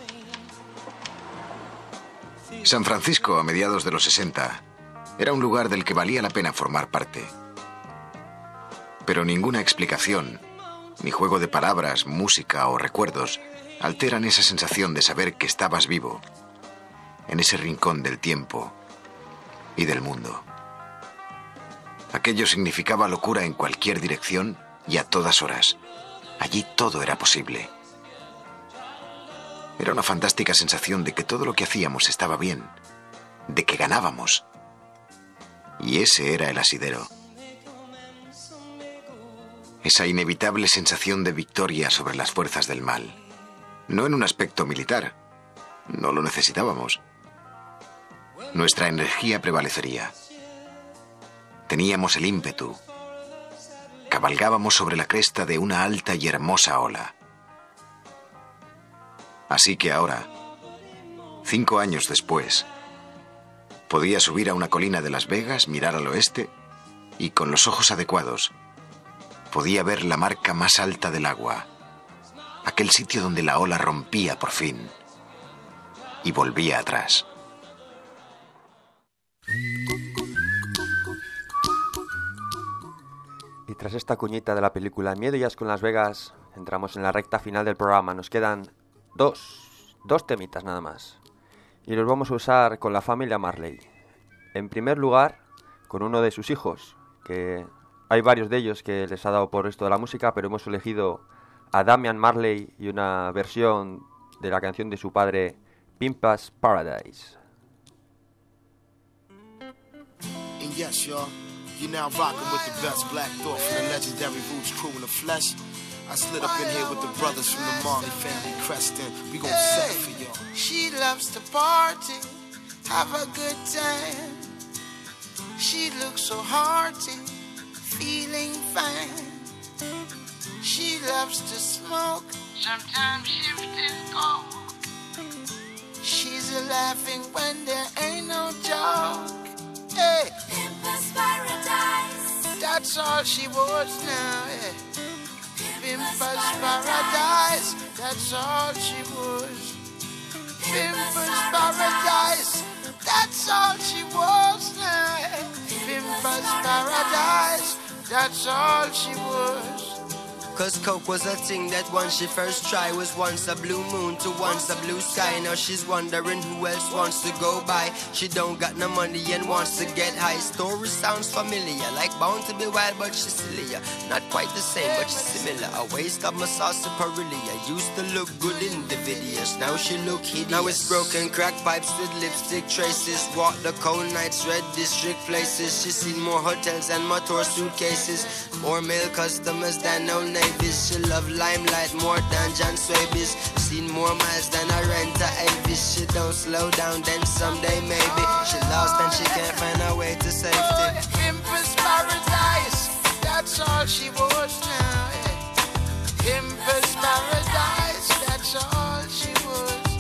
San Francisco, a mediados de los sesenta, era un lugar del que valía la pena formar parte. Pero ninguna explicación, ni juego de palabras, música o recuerdos alteran esa sensación de saber que estabas vivo en ese rincón del tiempo y del mundo. Aquello significaba locura en cualquier dirección y a todas horas. Allí todo era posible. Era una fantástica sensación de que todo lo que hacíamos estaba bien, de que ganábamos. Y ese era el asidero. Esa inevitable sensación de victoria sobre las fuerzas del mal. No en un aspecto militar. No lo necesitábamos. Nuestra energía prevalecería. Teníamos el ímpetu. Cabalgábamos sobre la cresta de una alta y hermosa ola. Así que ahora, cinco años después, podía subir a una colina de Las Vegas, mirar al oeste y, con los ojos adecuados, podía ver la marca más alta del agua, aquel sitio donde la ola rompía por fin y volvía atrás. Y tras esta cuñita de la película Miedo y Asco en Las Vegas, entramos en la recta final del programa. Nos quedan dos, dos temitas nada más. Y los vamos a usar con la familia Marley. En primer lugar, con uno de sus hijos, que hay varios de ellos que les ha dado por esto de la música, pero hemos elegido a Damian Marley y una versión de la canción de su padre, Pimpa's Paradise. And yes, y'all, you're now rocking with the best Black Thought from the legendary Roots crew in the flesh. I slid up in here with the brothers from the Marley family, Creston. We gon' hey, set it for y'all. She loves to party, have a good time. She looks so hearty, feeling fine. She loves to smoke, sometimes shift and go. She's a laughing when there ain't no joke. Hey, Pimpa's Paradise, that's all she wants now. Hey. Pimpa's Paradise, that's all she was. Pimpa's Paradise, that's all she was now. Pimpa's Paradise, that's all she was. Cause coke was a thing that once she first tried was once a blue moon to once a blue sky. Now she's wondering who else wants to go by. She don't got no money and wants to get high. Story sounds familiar, like bound to be wild but she's sillier. Not quite the same but she's similar. A waste of my sauce Perilia. Used to look good in the videos, now she look hideous. Now it's broken crack pipes with lipstick traces. Walk the cold nights, red district places. She's seen more hotels and more tour suitcases. More male customers than no name. She love limelight more than John Swabies. Seen more miles than I rent a Elvis. She don't slow down, then someday maybe. She lost and she can't find her way to safety. Oh, Pimpa's Paradise, that's all she wants now. Pimpa's Paradise, that's all she wants.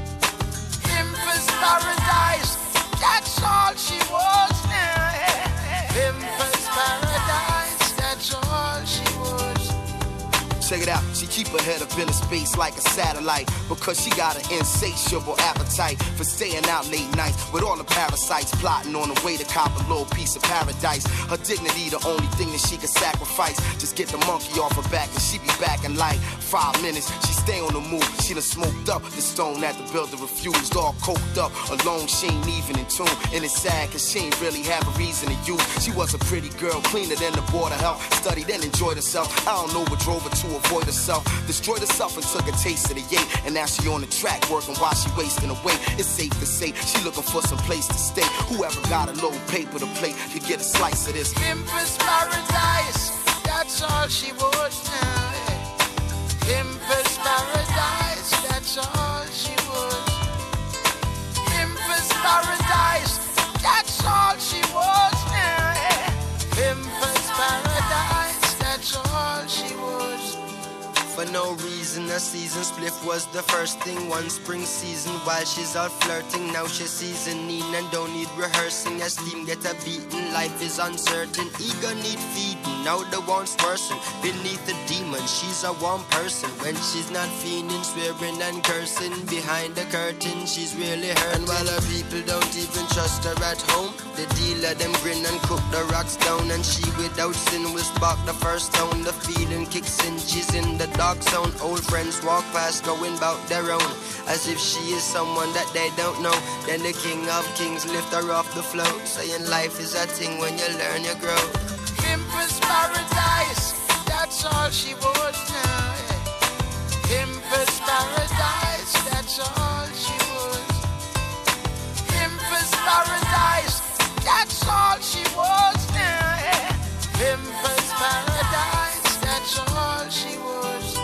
Pimpa's Paradise, that's all she wants now. Pimpa's Paradise, that's all she wants. Check it out, she keep her head up in the space like a satellite, because she got an insatiable appetite for staying out late nights with all the parasites plotting on the way to cop a little piece of paradise. Her dignity the only thing that she can sacrifice. Just get the monkey off her back and she be back in like five minutes. She stay on the move, she done smoked up the stone that the builder refused. All coked up, alone, she ain't even in tune. And it's sad cause she ain't really have a reason to use. She was a pretty girl, cleaner than the Board of Health. Studied and enjoyed herself, I don't know what drove her to avoid herself. Destroyed herself and took a taste of the yay. And now she on the track working while she wasting away. It's safe to say she looking for some place to stay. Whoever got a little paper to play could get a slice of this. Pimpa's Paradise, that's all she wants now. Pimpa's Paradise, that's all she wants. Pimpa's Paradise, that's all she wants now. Pimpa's Paradise, that's all she wants. For no reason, a season spliff was the first thing. One spring season while she's out flirting. Now she's seasoning and don't need rehearsing. As steam get a beating, life is uncertain. Ego need feeding, now the one's worsen. Beneath the demon, she's a one person. When she's not fiending, swearing and cursing. Behind the curtain, she's really hurting. While her people don't even trust her at home, the dealer them grin and cook the rocks down. And she without sin will spark the first stone. The feeling kicks in, she's in the dark zone. Old friends walk past going about their own, as if she is someone that they don't know. Then the king of kings lift her off the floor, saying life is a thing when you learn you grow. Pimpa's Paradise, that's all she wants now. Pimpa's Paradise, that's all she wants. Pimpa's Paradise, that's all she wants now. Pimpa's Paradise, that's all she wants.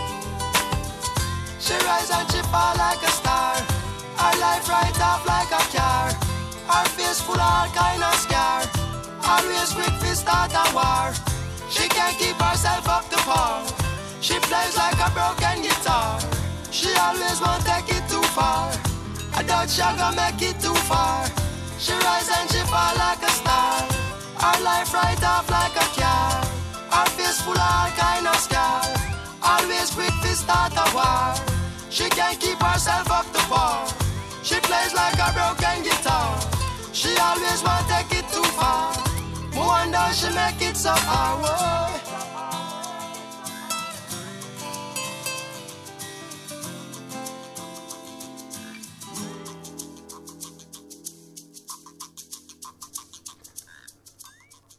She rise and she fall like a star. Her life right off like a car. Her face full of all kind of scar. Always quick to start a war. She can't keep herself up to par. She plays like a broken guitar. She always won't take it too far. I doubt she gonna make it too far. She rise and she fall like a star. Her life right off like a car. Her face full of all kind of scar. Always quick to start a war. She can't keep herself up to par. She plays like a broken guitar. She always won't take it too far. No wonder she make it so far. Whoa.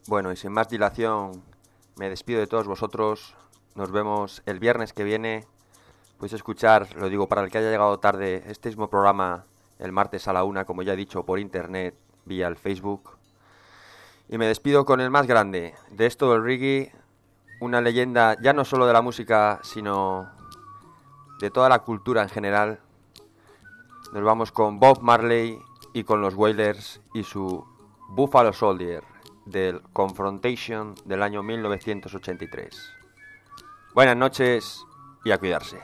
Bueno, y sin más dilación, me despido de todos vosotros. Nos vemos el viernes que viene. Podéis escuchar, lo digo para el que haya llegado tarde, este mismo programa el martes a la una, como ya he dicho, por internet, vía el Facebook. Y me despido con el más grande de esto del reggae, una leyenda ya no solo de la música, sino de toda la cultura en general. Nos vamos con Bob Marley y con los Wailers y su Buffalo Soldier del Confrontation del año mil novecientos ochenta y tres. Buenas noches y a cuidarse.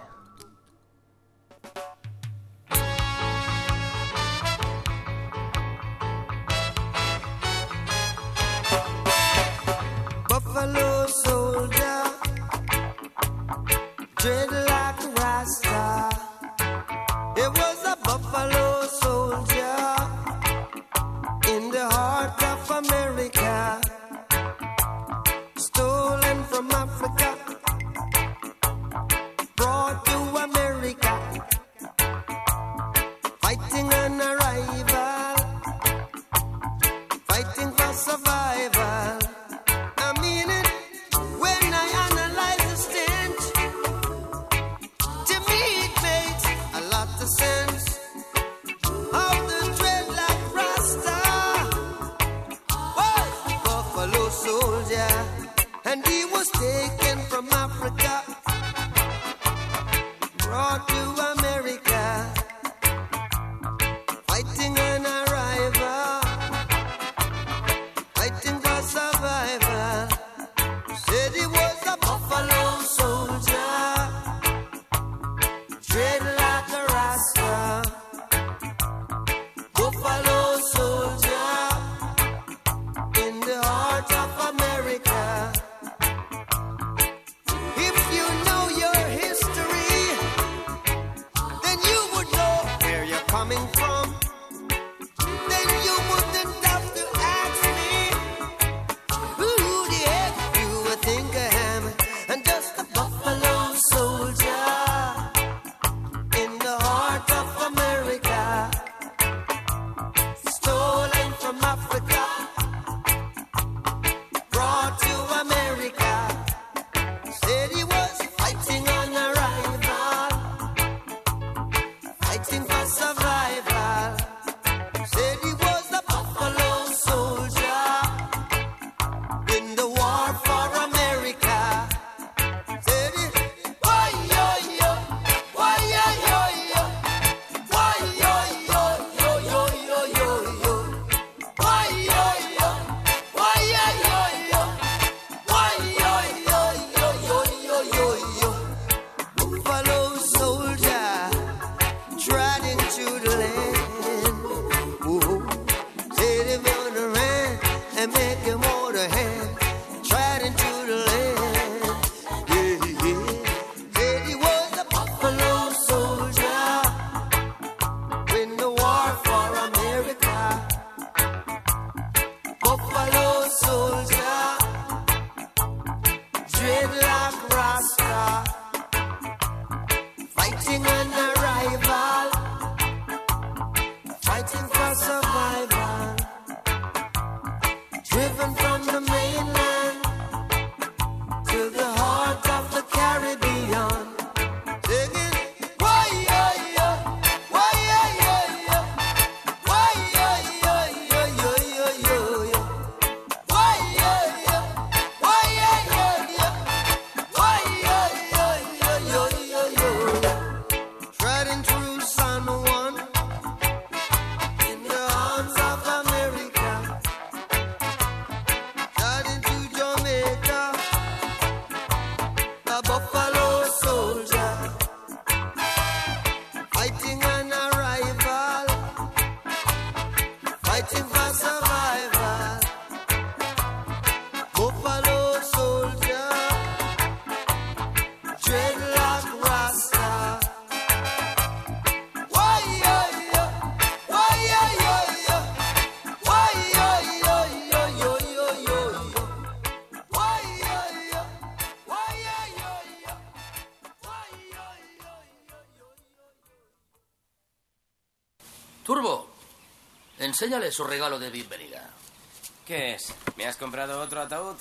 Buffalo soldier, dread like a Rasta. It was a buffalo soldier in the heart of America, stolen from Africa, brought to America, fighting an arrival, fighting for survival. I mean it when I analyze the stench. To me it makes a lot of sense. Of the dreadlock Rasta was a buffalo soldier, and he was taken from Africa, brought to America, fighting an arrival, fighting for survival. Said he was a buffalo soldier, dread like a Rasta. Buffalo soldier in the heart of America. If you know your history, then you would know where you're coming from. Then you wouldn't have to ask me who the heck you would think I am. I'm just a buffalo soldier in the heart of America, stolen from Africa, brought to America. Said he was fighting on arrival, fighting for survival. Said he was a buffalo soldier in the war for America. Said he, why yo yo, why yo yo yo, why yo yo yo yo yo yo yo, why yo yo, why yo yo yo, why yo yo yo yo yo yo yo. Buffalo soldier trotting to the land. Whoa. Said if you wanna run and make him hold a hand, trotting to the land. Yeah, yeah. Said he was a buffalo soldier in the war for America. Buffalo soldier, dreadlock Rasta, fighting an arrival, fighting for survival, driven from the mainland to the heart of the Caribbean. Singing, why yo yo, why yo yo yo, why yo yo yo yo yo yo yo, why yo yo, why yo yo yo, why yo yo yo yo yo yo yo. Treading through San Juan in the arms of America, treading to Jamaica, a buffalo soldier, fighting an arrival, fighting for survival. Buffalo soldier, dreadlock Rasta. Why yo yo, why yo yo yo, why yo yo yo yo yo yo yo, why yo yo, why yo yo yo, why yo yo yo yo. Turbo, enséñale su regalo de bienvenida. ¿Qué es? ¿Me has comprado otro ataúd?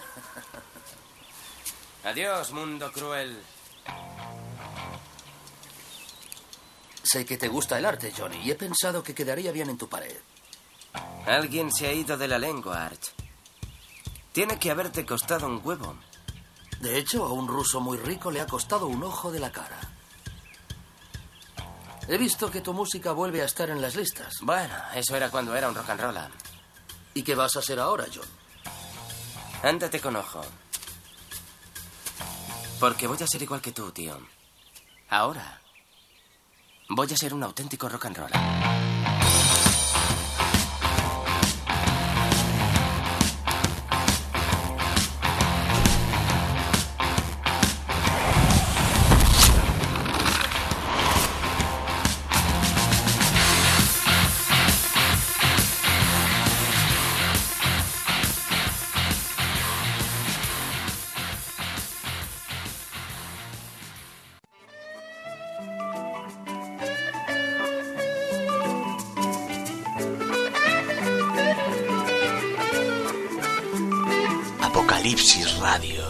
Adiós, mundo cruel. Sé que te gusta el arte, Johnny, y he pensado que quedaría bien en tu pared. Alguien se ha ido de la lengua, Arch. Tiene que haberte costado un huevo. De hecho, a un ruso muy rico le ha costado un ojo de la cara. He visto que tu música vuelve a estar en las listas. Bueno, eso era cuando era un rock and roll. ¿Y qué vas a hacer ahora, John? Ándate con ojo. Porque voy a ser igual que tú, tío. Ahora voy a ser un auténtico rock and roll. Apocalipsis Radio.